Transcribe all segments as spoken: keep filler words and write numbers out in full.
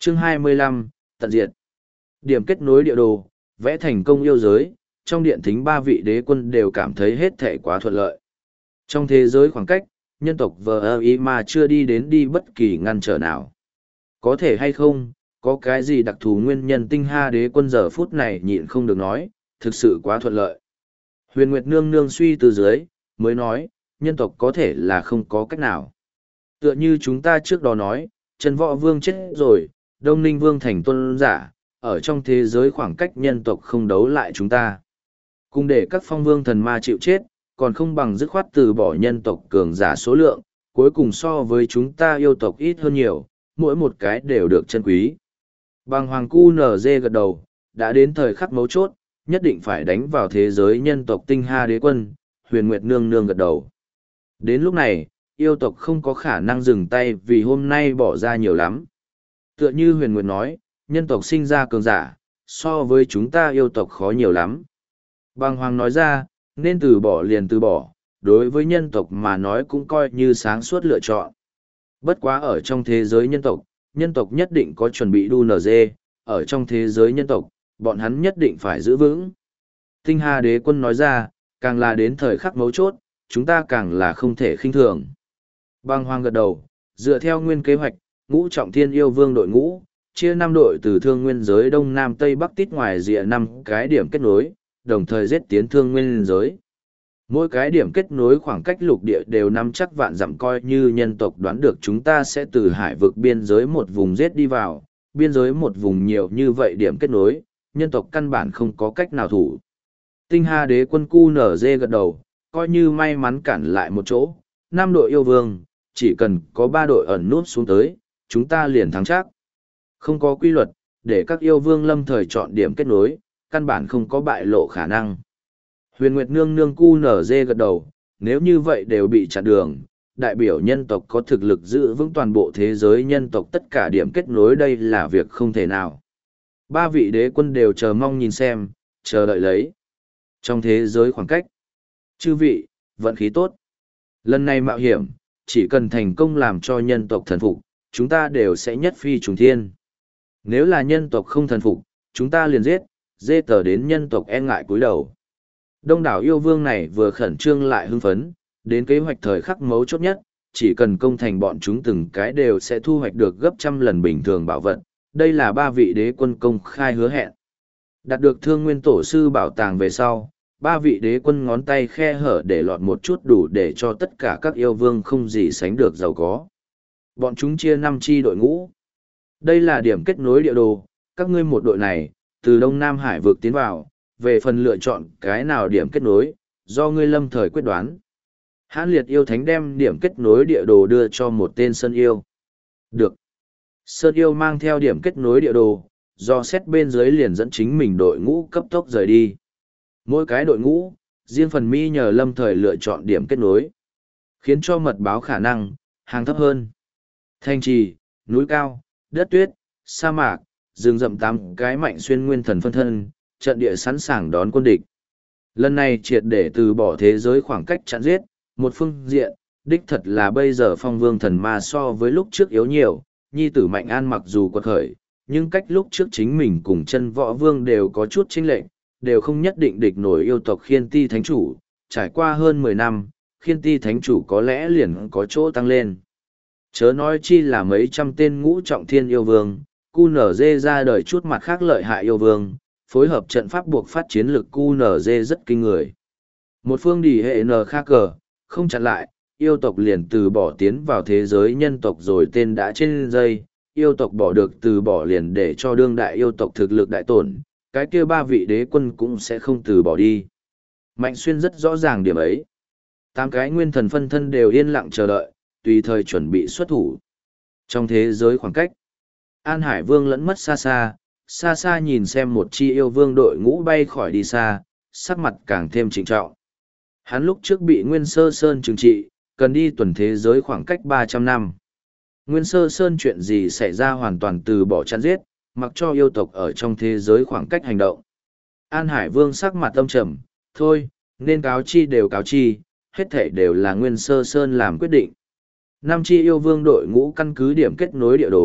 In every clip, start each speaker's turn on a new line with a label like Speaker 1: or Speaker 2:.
Speaker 1: Chương hai mươi lăm, tận diệt. Điểm kết nối địa đồ, vẽ thành công yêu giới, trong điện thính ba vị đế quân đều cảm thấy hết thể quá thuận lợi. Trong thế giới khoảng cách, nhân tộc vờ ý mà chưa đi đến đi bất kỳ ngăn trở nào. Có thể hay không, có cái gì đặc thù nguyên nhân tinh ha đế quân giờ phút này nhịn không được nói, thực sự quá thuận lợi. Huyền Nguyệt Nương Nương suy từ dưới, mới nói, nhân tộc có thể là không có cách nào. Tựa như chúng ta trước đó nói, Trần Võ Vương chết rồi, Đông Ninh Vương thành tuân giả, ở trong thế giới khoảng cách nhân tộc không đấu lại chúng ta. Cùng để các phong vương thần ma chịu chết, còn không bằng dứt khoát từ bỏ nhân tộc cường giả số lượng, cuối cùng so với chúng ta yêu tộc ít hơn nhiều, mỗi một cái đều được chân quý. Bằng Hoàng Cu nở dê gật đầu, đã đến thời khắc mấu chốt, nhất định phải đánh vào thế giới nhân tộc tinh ha đế quân, Huyền Nguyệt Nương Nương gật đầu. Đến lúc này, yêu tộc không có khả năng dừng tay vì hôm nay bỏ ra nhiều lắm. Tựa như Huyền Nguyệt nói, nhân tộc sinh ra cường giả, so với chúng ta yêu tộc khó nhiều lắm. Bằng Hoàng nói ra, nên từ bỏ liền từ bỏ, đối với nhân tộc mà nói cũng coi như sáng suốt lựa chọn. Bất quá ở trong thế giới nhân tộc, nhân tộc nhất định có chuẩn bị đu nở dê, ở trong thế giới nhân tộc, bọn hắn nhất định phải giữ vững. Tinh Hà đế quân nói ra, càng là đến thời khắc mấu chốt, chúng ta càng là không thể khinh thường. Băng Hoang gật đầu, dựa theo nguyên kế hoạch, ngũ trọng thiên yêu vương đội ngũ, chia năm đội từ thương nguyên giới đông nam tây bắc tít ngoài rìa năm cái điểm kết nối, đồng thời giết tiến thương nguyên giới. Mỗi cái điểm kết nối khoảng cách lục địa đều nắm chắc vạn dặm, coi như nhân tộc đoán được chúng ta sẽ từ hải vực biên giới một vùng giết đi vào, biên giới một vùng nhiều như vậy điểm kết nối, nhân tộc căn bản không có cách nào thủ. Tinh Hà đế quân cu nở dê gật đầu, coi như may mắn cản lại một chỗ, năm đội yêu vương, chỉ cần có ba đội ẩn nút xuống tới, chúng ta liền thắng chắc. Không có quy luật, để các yêu vương lâm thời chọn điểm kết nối, căn bản không có bại lộ khả năng. Huyền Nguyệt Nương Nương cu nở dê gật đầu, nếu như vậy đều bị chặn đường, đại biểu nhân tộc có thực lực giữ vững toàn bộ thế giới nhân tộc tất cả điểm kết nối, đây là việc không thể nào. Ba vị đế quân đều chờ mong nhìn xem, chờ đợi lấy. Trong thế giới khoảng cách, chư vị, vận khí tốt. Lần này mạo hiểm, chỉ cần thành công làm cho nhân tộc thần phục, chúng ta đều sẽ nhất phi trùng thiên. Nếu là nhân tộc không thần phục, chúng ta liền giết, dê tờ đến nhân tộc e ngại cúi đầu. Đông đảo yêu vương này vừa khẩn trương lại hưng phấn, đến kế hoạch thời khắc mấu chốt nhất, chỉ cần công thành bọn chúng từng cái đều sẽ thu hoạch được gấp trăm lần bình thường bảo vật. Đây là ba vị đế quân công khai hứa hẹn. Đạt được thương nguyên tổ sư bảo tàng về sau, ba vị đế quân ngón tay khe hở để lọt một chút đủ để cho tất cả các yêu vương không gì sánh được giàu có. Bọn chúng chia năm chi đội ngũ. Đây là điểm kết nối địa đồ, các ngươi một đội này, từ Đông Nam Hải vực tiến vào, về phần lựa chọn cái nào điểm kết nối, do ngươi lâm thời quyết đoán. Hãn Liệt yêu thánh đem điểm kết nối địa đồ đưa cho một tên Sơn yêu. Được. Sơn yêu mang theo điểm kết nối địa đồ, do xét bên dưới liền dẫn chính mình đội ngũ cấp tốc rời đi. Mỗi cái đội ngũ, riêng phần mi nhờ lâm thời lựa chọn điểm kết nối, khiến cho mật báo khả năng, hàng thấp hơn. Thanh trì, núi cao, đất tuyết, sa mạc, rừng rậm tám cái mạnh xuyên nguyên thần phân thân, trận địa sẵn sàng đón quân địch. Lần này triệt để từ bỏ thế giới khoảng cách chặn giết, một phương diện, đích thật là bây giờ phong vương thần ma so với lúc trước yếu nhiều, nhi tử Mạnh An mặc dù quật khởi, nhưng cách lúc trước chính mình cùng chân võ vương đều có chút chênh lệch, đều không nhất định địch nổi yêu tộc Khiên Ti Thánh Chủ, trải qua hơn mười năm, Khiên Ti Thánh Chủ có lẽ liền có chỗ tăng lên. Chớ nói chi là mấy trăm tên ngũ trọng thiên yêu vương, cu nở dê ra đời chút mặt khác lợi hại yêu vương, phối hợp trận pháp buộc phát chiến lực cu nở dê rất kinh người. Một phương đỉ hệ n khác cờ, không chặn lại, yêu tộc liền từ bỏ tiến vào thế giới nhân tộc rồi tên đã trên dây, yêu tộc bỏ được từ bỏ liền để cho đương đại yêu tộc thực lực đại tổn, cái kia ba vị đế quân cũng sẽ không từ bỏ đi. Mạnh Xuyên rất rõ ràng điểm ấy. Tám cái nguyên thần phân thân đều yên lặng chờ đợi, tùy thời chuẩn bị xuất thủ. Trong thế giới khoảng cách, An Hải Vương lẫn mất xa xa, xa xa nhìn xem một chi yêu vương đội ngũ bay khỏi đi xa, sắc mặt càng thêm trịnh trọng. Hắn lúc trước bị Nguyên Sơ Sơn trừng trị, cần đi tuần thế giới khoảng cách ba trăm năm. Nguyên Sơ Sơn chuyện gì xảy ra hoàn toàn từ bỏ chặn giết, mặc cho yêu tộc ở trong thế giới khoảng cách hành động. An Hải Vương sắc mặt âm trầm, thôi, nên cáo chi đều cáo chi, hết thảy đều là Nguyên Sơ Sơn làm quyết định. Năm chi yêu vương đội ngũ căn cứ điểm kết nối địa đồ,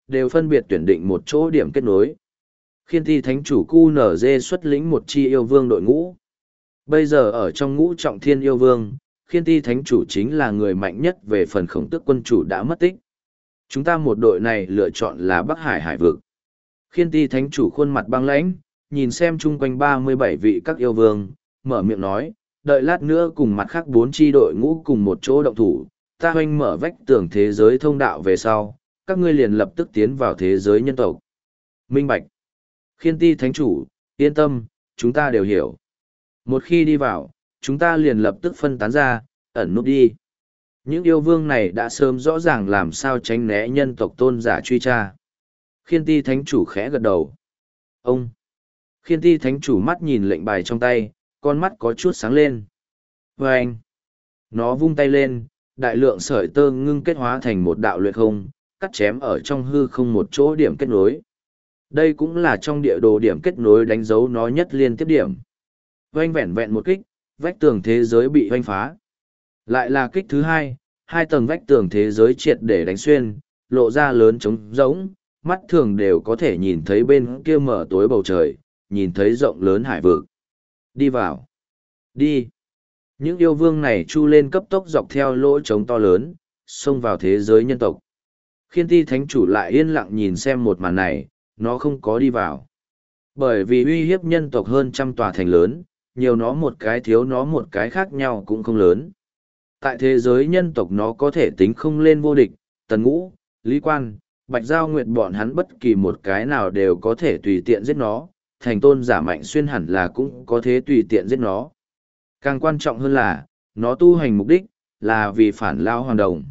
Speaker 1: đều phân biệt tuyển định một chỗ điểm kết nối. Khiên Ti Thánh chủ cu nở dê xuất lĩnh một chi yêu vương đội ngũ. Bây giờ ở trong ngũ trọng thiên yêu vương, Khiên Ti Thánh chủ chính là người mạnh nhất về phần Khổng Tước quân chủ đã mất tích. Chúng ta một đội này lựa chọn là Bắc Hải hải vực. Khiên Ti Thánh chủ khuôn mặt băng lãnh, nhìn xem chung quanh ba mươi bảy vị các yêu vương, mở miệng nói, đợi lát nữa cùng mặt khác bốn chi đội ngũ cùng một chỗ động thủ, ta hoanh mở vách tường thế giới thông đạo về sau, các ngươi liền lập tức tiến vào thế giới nhân tộc. Minh Bạch. Khiên Ti Thánh chủ, yên tâm, chúng ta đều hiểu. Một khi đi vào, chúng ta liền lập tức phân tán ra, ẩn núp đi. Những yêu vương này đã sớm rõ ràng làm sao tránh né nhân tộc tôn giả truy tra. Khiên Ti Thánh chủ khẽ gật đầu. Ông. Khiên Ti Thánh chủ mắt nhìn lệnh bài trong tay, con mắt có chút sáng lên. Và anh. Nó vung tay lên, đại lượng sợi tơ ngưng kết hóa thành một đạo luyện không, cắt chém ở trong hư không một chỗ điểm kết nối. Đây cũng là trong địa đồ điểm kết nối đánh dấu nó nhất liên tiếp điểm. Vành vẹn vẹn một kích, vách tường thế giới bị hoanh phá. Lại là kích thứ hai, hai tầng vách tường thế giới triệt để đánh xuyên, lộ ra lớn trống rỗng, mắt thường đều có thể nhìn thấy bên kia mở tối bầu trời, nhìn thấy rộng lớn hải vực. Đi vào. Đi. Những yêu vương này chu lên cấp tốc dọc theo lỗ trống to lớn, xông vào thế giới nhân tộc. Khiên Ti Thánh chủ lại yên lặng nhìn xem một màn này, nó không có đi vào. Bởi vì uy hiếp nhân tộc hơn trăm tòa thành lớn, nhiều nó một cái thiếu nó một cái khác nhau cũng không lớn. Tại thế giới nhân tộc nó có thể tính không lên vô địch, Tần Ngũ, Lý Quan, Bạch Giao Nguyệt bọn hắn bất kỳ một cái nào đều có thể tùy tiện giết nó, thành tôn giả Mạnh Xuyên hẳn là cũng có thể tùy tiện giết nó. Càng quan trọng hơn là, nó tu hành mục đích, là vì phản lao hoàng đồng.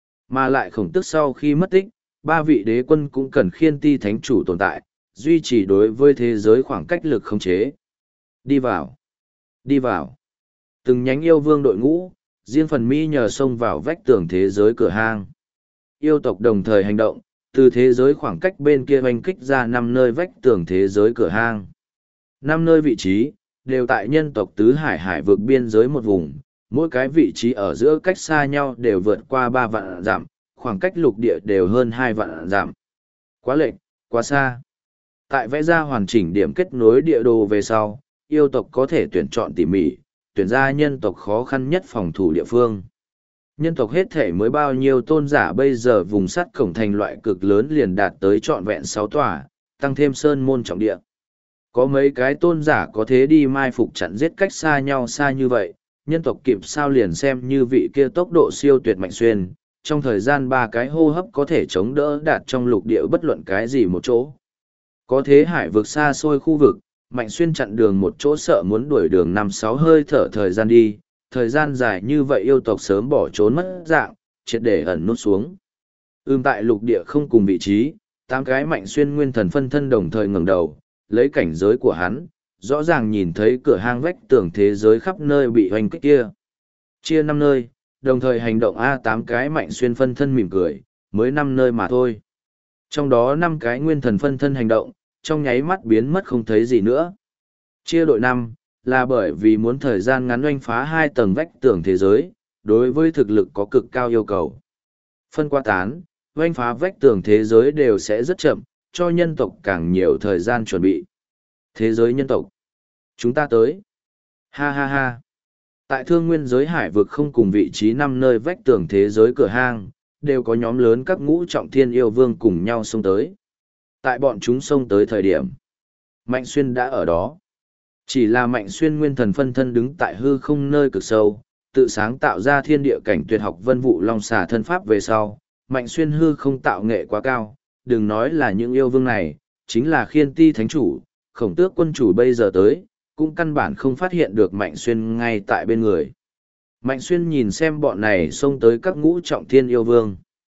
Speaker 1: Mà lại Khổng Tước sau khi mất tích, ba vị đế quân cũng cần Khiên Ti Thánh chủ tồn tại, duy trì đối với thế giới khoảng cách lực khống chế. Đi vào. Đi vào. Từng nhánh yêu vương đội ngũ, riêng phần mi nhờ xông vào vách tường thế giới cửa hang. Yêu tộc đồng thời hành động, từ thế giới khoảng cách bên kia hoành kích ra năm nơi vách tường thế giới cửa hang. Năm nơi vị trí, đều tại nhân tộc tứ hải hải vực biên giới một vùng, mỗi cái vị trí ở giữa cách xa nhau đều vượt qua ba vạn dặm, khoảng cách lục địa đều hơn hai vạn dặm. Quá lệch, quá xa. Tại vẽ ra hoàn chỉnh điểm kết nối địa đồ về sau, yêu tộc có thể tuyển chọn tỉ mỉ, tuyển ra nhân tộc khó khăn nhất phòng thủ địa phương. Nhân tộc hết thể mới bao nhiêu tôn giả bây giờ vùng sắt cổng thành loại cực lớn liền đạt tới trọn vẹn sáu tòa, tăng thêm sơn môn trọng địa. Có mấy cái tôn giả có thế đi mai phục chặn giết cách xa nhau xa như vậy, nhân tộc kịp sao liền xem như vị kia tốc độ siêu tuyệt Mạnh Xuyên, trong thời gian ba cái hô hấp có thể chống đỡ đạt trong lục địa bất luận cái gì một chỗ. Có thế hải vực xa xôi khu vực, Mạnh Xuyên chặn đường một chỗ sợ muốn đuổi đường năm sáu hơi thở thời gian đi, thời gian dài như vậy yêu tộc sớm bỏ trốn mất dạng, triệt để ẩn nút xuống. Ưm tại lục địa không cùng vị trí, tám cái Mạnh Xuyên nguyên thần phân thân đồng thời ngẩng đầu, lấy cảnh giới của hắn, rõ ràng nhìn thấy cửa hang vách tường thế giới khắp nơi bị hoành kích kia. Chia năm nơi, đồng thời hành động A tám cái Mạnh Xuyên phân thân mỉm cười, mới năm nơi mà thôi. Trong đó năm cái nguyên thần phân thân hành động, trong nháy mắt biến mất không thấy gì nữa. Chia đội năm là bởi vì muốn thời gian ngắn oanh phá hai tầng vách tường thế giới, đối với thực lực có cực cao yêu cầu. Phân qua tán, oanh phá vách tường thế giới đều sẽ rất chậm, cho nhân tộc càng nhiều thời gian chuẩn bị. Thế giới nhân tộc. Chúng ta tới. Ha ha ha. Tại thương nguyên giới hải vực không cùng vị trí năm nơi vách tường thế giới cửa hang, đều có nhóm lớn các ngũ trọng thiên yêu vương cùng nhau xông tới. Tại bọn chúng xông tới thời điểm, Mạnh Xuyên đã ở đó. Chỉ là Mạnh Xuyên nguyên thần phân thân đứng tại hư không nơi cực sâu, tự sáng tạo ra thiên địa cảnh tuyệt học vân vụ long xà thân pháp về sau. Mạnh Xuyên hư không tạo nghệ quá cao, đừng nói là những yêu vương này, chính là Khiên Ti Thánh chủ, Khổng Tước quân chủ bây giờ tới, cũng căn bản không phát hiện được Mạnh Xuyên ngay tại bên người. Mạnh Xuyên nhìn xem bọn này xông tới các ngũ trọng thiên yêu vương.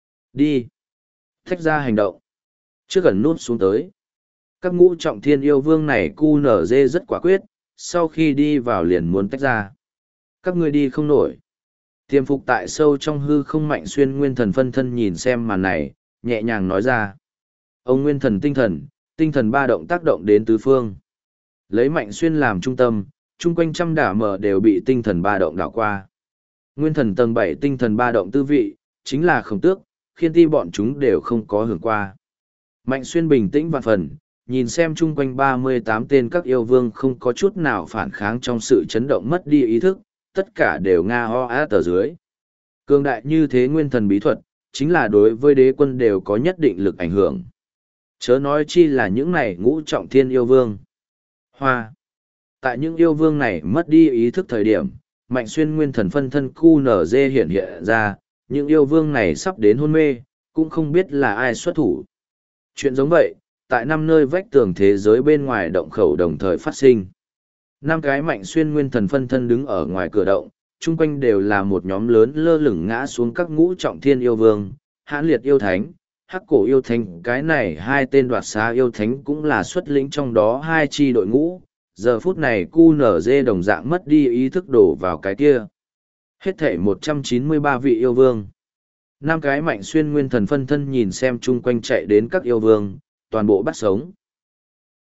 Speaker 1: Đi. Thách ra hành động. Trước gần nút xuống tới. Các ngũ trọng thiên yêu vương này cu nở dê rất quả quyết, sau khi đi vào liền muốn tách ra. Các ngươi đi không nổi. Tiềm phục tại sâu trong hư không Mạnh Xuyên nguyên thần phân thân nhìn xem màn này, nhẹ nhàng nói ra. Ông nguyên thần tinh thần, tinh thần ba động tác động đến tứ phương. Lấy Mạnh Xuyên làm trung tâm, chung quanh trăm đả mở đều bị tinh thần ba động đảo qua. Nguyên thần tầng bảy tinh thần ba động tư vị, chính là Khổng Tước, Khiên Ti bọn chúng đều không có hưởng qua. Mạnh Xuyên bình tĩnh vạn phần, nhìn xem chung quanh ba mươi tám tên các yêu vương không có chút nào phản kháng trong sự chấn động mất đi ý thức, tất cả đều nga ho á tờ dưới. Cường đại như thế nguyên thần bí thuật, chính là đối với đế quân đều có nhất định lực ảnh hưởng. Chớ nói chi là những này ngũ trọng thiên yêu vương. Hoa. Tại những yêu vương này mất đi ý thức thời điểm, Mạnh Xuyên nguyên thần phân thân cu nở dê hiện hiện ra, những yêu vương này sắp đến hôn mê, cũng không biết là ai xuất thủ. Chuyện giống vậy, tại năm nơi vách tường thế giới bên ngoài động khẩu đồng thời phát sinh. Năm cái Mạnh Xuyên nguyên thần phân thân đứng ở ngoài cửa động, chung quanh đều là một nhóm lớn lơ lửng ngã xuống các ngũ trọng thiên yêu vương, hãn liệt yêu thánh, hắc cổ yêu thánh. Cái này hai tên đoạt xá yêu thánh cũng là xuất lĩnh trong đó hai chi đội ngũ. Giờ phút này cu nở dê đồng dạng mất đi ý thức đổ vào cái kia. Hết thể một trăm chín mươi ba vị yêu vương. Năm cái Mạnh Xuyên nguyên thần phân thân nhìn xem chung quanh chạy đến các yêu vương, toàn bộ bắt sống.